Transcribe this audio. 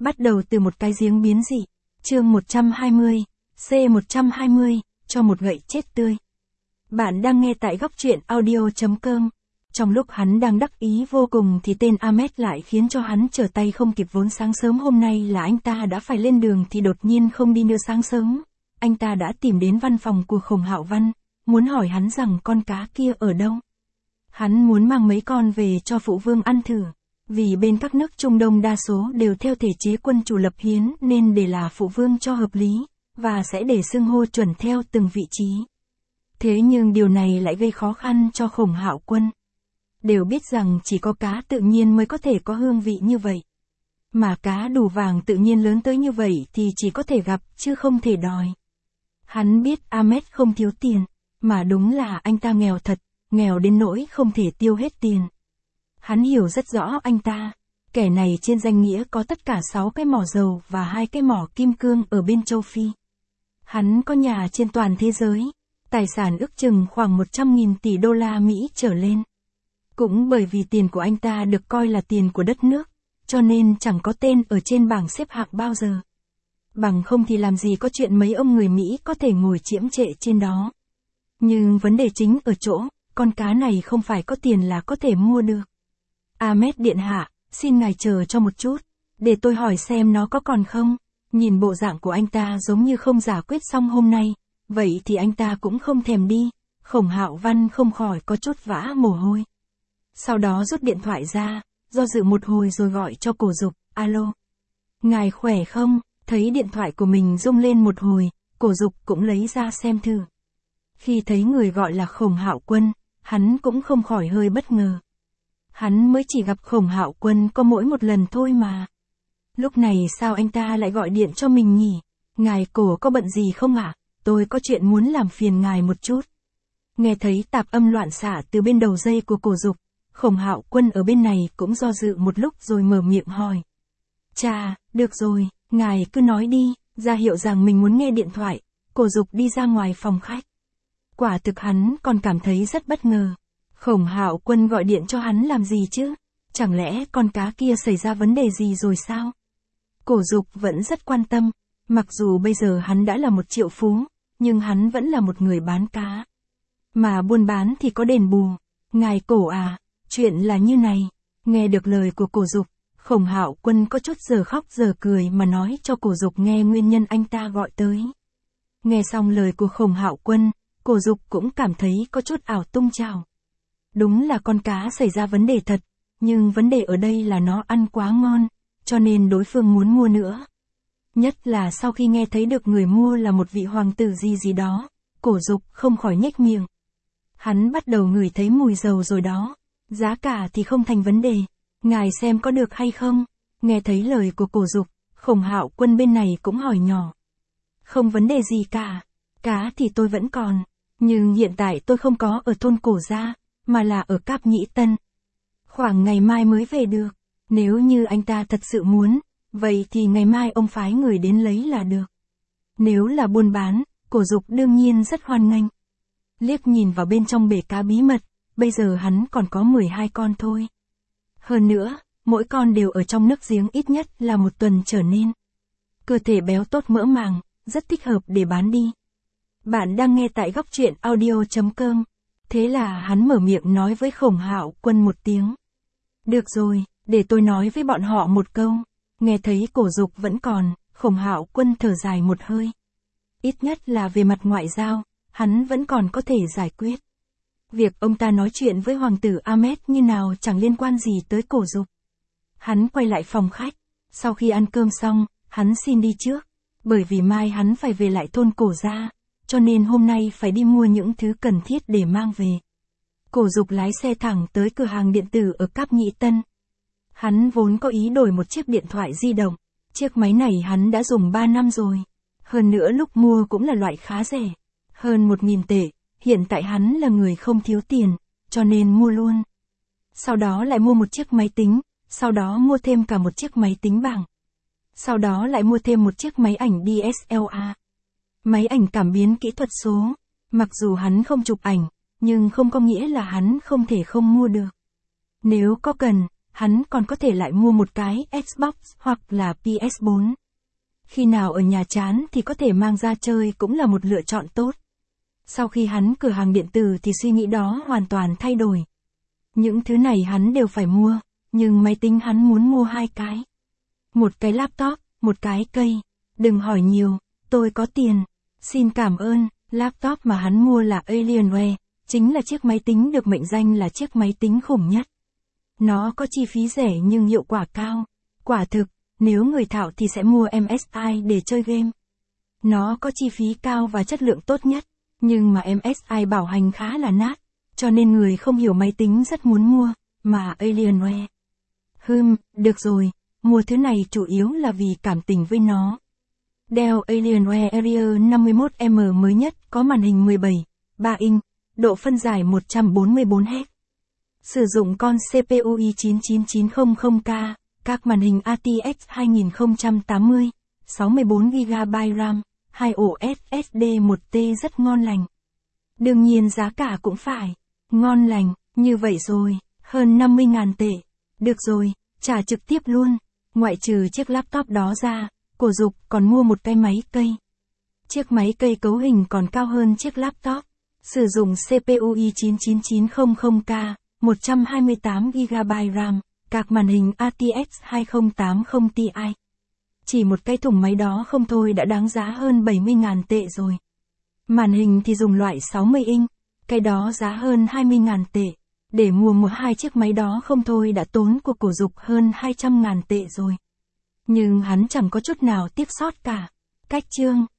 Bắt đầu từ một cái giếng biến dị. Chương 120, C120, cho một gậy chết tươi. Bạn đang nghe tại góc truyện audio.com. Trong lúc hắn đang đắc ý vô cùng thì tên Ahmed lại khiến cho hắn trở tay không kịp, vốn sáng sớm hôm nay là anh ta đã phải lên đường thì đột nhiên không đi nữa. Sáng sớm, anh ta đã tìm đến văn phòng của Khổng Hạo Văn, muốn hỏi hắn rằng con cá kia ở đâu. Hắn muốn mang mấy con về cho phụ vương ăn thử. Vì bên các nước Trung Đông đa số đều theo thể chế quân chủ lập hiến nên để là phụ vương cho hợp lý, và sẽ để xưng hô chuẩn theo từng vị trí. Thế nhưng điều này lại gây khó khăn cho Khổng Hạo Quân. Đều biết rằng chỉ có cá tự nhiên mới có thể có hương vị như vậy. Mà cá đủ vàng tự nhiên lớn tới như vậy thì chỉ có thể gặp chứ không thể đòi. Hắn biết Ahmed không thiếu tiền, mà đúng là anh ta nghèo thật, nghèo đến nỗi không thể tiêu hết tiền. Hắn hiểu rất rõ anh ta, kẻ này trên danh nghĩa có tất cả 6 cái mỏ dầu và 2 cái mỏ kim cương ở bên châu Phi. Hắn có nhà trên toàn thế giới, tài sản ước chừng khoảng 100.000 tỷ đô la Mỹ trở lên. Cũng bởi vì tiền của anh ta được coi là tiền của đất nước, cho nên chẳng có tên ở trên bảng xếp hạng bao giờ. Bằng không thì làm gì có chuyện mấy ông người Mỹ có thể ngồi chiếm trệ trên đó. Nhưng vấn đề chính ở chỗ, con cá này không phải có tiền là có thể mua được. Ahmed điện hạ, xin ngài chờ cho một chút, để tôi hỏi xem nó có còn không. Nhìn bộ dạng của anh ta giống như không giải quyết xong hôm nay, vậy thì anh ta cũng không thèm đi. Khổng Hạo Văn không khỏi có chút vã mồ hôi. Sau đó rút điện thoại ra, do dự một hồi rồi gọi cho Cổ Dục. Alo, ngài khỏe không? Thấy điện thoại của mình rung lên một hồi, Cổ Dục cũng lấy ra xem thử. Khi thấy người gọi là Khổng Hạo Quân, hắn cũng không khỏi hơi bất ngờ. Hắn mới chỉ gặp Khổng Hạo Quân có mỗi một lần thôi mà. Lúc này sao anh ta lại gọi điện cho mình nhỉ? Ngài Cổ có bận gì không ạ? Tôi có chuyện muốn làm phiền ngài một chút. Nghe thấy tạp âm loạn xạ từ bên đầu dây của Cổ Dục, Khổng Hạo Quân ở bên này cũng do dự một lúc rồi mở miệng hỏi. Chà, được rồi, ngài cứ nói đi, ra hiệu rằng mình muốn nghe điện thoại. Cổ Dục đi ra ngoài phòng khách. Quả thực hắn còn cảm thấy rất bất ngờ. Khổng Hạo Quân gọi điện cho hắn làm gì chứ? Chẳng lẽ con cá kia xảy ra vấn đề gì rồi sao? Cổ Dục vẫn rất quan tâm, mặc dù bây giờ hắn đã là một triệu phú, nhưng hắn vẫn là một người bán cá. Mà buôn bán thì có đền bù. Ngài Cổ à, chuyện là như này. Nghe được lời của Cổ Dục, Khổng Hạo Quân có chút giờ khóc giờ cười mà nói cho Cổ Dục nghe nguyên nhân anh ta gọi tới. Nghe xong lời của Khổng Hạo Quân, Cổ Dục cũng cảm thấy có chút ảo tung trào. Đúng là con cá xảy ra vấn đề thật, nhưng vấn đề ở đây là nó ăn quá ngon, cho nên đối phương muốn mua nữa. Nhất là sau khi nghe thấy được người mua là một vị hoàng tử gì đó, Cổ Dục không khỏi nhếch miệng. Hắn bắt đầu ngửi thấy mùi dầu rồi đó, giá cả thì không thành vấn đề, ngài xem có được hay không? Nghe thấy lời của Cổ Dục, Khổng Hạo Quân bên này cũng hỏi nhỏ. Không vấn đề gì cả, cá thì tôi vẫn còn, nhưng hiện tại tôi không có ở thôn Cổ Gia, mà là ở Cáp Nhĩ Tân. Khoảng ngày mai mới về được, nếu như anh ta thật sự muốn, vậy thì ngày mai ông phái người đến lấy là được. Nếu là buôn bán, Cổ Dục đương nhiên rất hoan nghênh. Liếc nhìn vào bên trong bể cá bí mật, bây giờ hắn còn có 12 con thôi. Hơn nữa, mỗi con đều ở trong nước giếng ít nhất là 1 tuần trở nên. Cơ thể béo tốt mỡ màng, rất thích hợp để bán đi. Bạn đang nghe tại góc truyện audio.com. Thế là hắn mở miệng nói với Khổng Hạo Quân một tiếng. Được rồi, để tôi nói với bọn họ một câu. Nghe thấy Cổ Dục vẫn còn, Khổng Hạo Quân thở dài một hơi. Ít nhất là về mặt ngoại giao, hắn vẫn còn có thể giải quyết. Việc ông ta nói chuyện với hoàng tử Ahmed như nào chẳng liên quan gì tới Cổ Dục. Hắn quay lại phòng khách, sau khi ăn cơm xong, hắn xin đi trước, bởi vì mai hắn phải về lại thôn Cổ Gia, cho nên hôm nay phải đi mua những thứ cần thiết để mang về. Cổ Dục lái xe thẳng tới cửa hàng điện tử ở Cáp Nhĩ Tân. Hắn vốn có ý đổi một chiếc điện thoại di động, chiếc máy này hắn đã dùng 3 năm rồi. Hơn nữa lúc mua cũng là loại khá rẻ, hơn 1.000 tệ, hiện tại hắn là người không thiếu tiền, cho nên mua luôn. Sau đó lại mua một chiếc máy tính, sau đó mua thêm cả một chiếc máy tính bảng. Sau đó lại mua thêm một chiếc máy ảnh DSLR. Máy ảnh cảm biến kỹ thuật số. Mặc dù hắn không chụp ảnh, nhưng không có nghĩa là hắn không thể không mua được. Nếu có cần, hắn còn có thể lại mua một cái Xbox hoặc là PS4. Khi nào ở nhà chán thì có thể mang ra chơi cũng là một lựa chọn tốt. Sau khi hắn cửa hàng điện tử thì suy nghĩ đó hoàn toàn thay đổi. Những thứ này hắn đều phải mua, nhưng máy tính hắn muốn mua 2 cái. Một cái laptop, một cái cây. Đừng hỏi nhiều, tôi có tiền. Xin cảm ơn, laptop mà hắn mua là Alienware, chính là chiếc máy tính được mệnh danh là chiếc máy tính khủng nhất. Nó có chi phí rẻ nhưng hiệu quả cao. Quả thực, nếu người thạo thì sẽ mua MSI để chơi game. Nó có chi phí cao và chất lượng tốt nhất, nhưng mà MSI bảo hành khá là nát, cho nên người không hiểu máy tính rất muốn mua, mà Alienware. Được rồi, mua thứ này chủ yếu là vì cảm tình với nó. Dell Alienware Area 51M mới nhất có màn hình 17,3 inch, độ phân giải 144Hz. Sử dụng con CPU i9-9900K, các màn hình RTX 2080, 64GB RAM, 2 ổ SSD 1T rất ngon lành. Đương nhiên giá cả cũng phải ngon lành, như vậy rồi, hơn 50.000 tệ. Được rồi, trả trực tiếp luôn. Ngoại trừ chiếc laptop đó ra, Cổ Dục còn mua một cái máy cây. Chiếc máy cây cấu hình còn cao hơn chiếc laptop. Sử dụng CPU i9-9900K, 128GB RAM, các màn hình RTX 2080 Ti. Chỉ một cái thùng máy đó không thôi đã đáng giá hơn 70.000 tệ rồi. Màn hình thì dùng loại 60 inch, cái đó giá hơn 20.000 tệ. Để mua hai chiếc máy đó không thôi đã tốn của Cổ Dục hơn 200.000 tệ rồi. Nhưng hắn chẳng có chút nào tiếc sót cả. Cách chương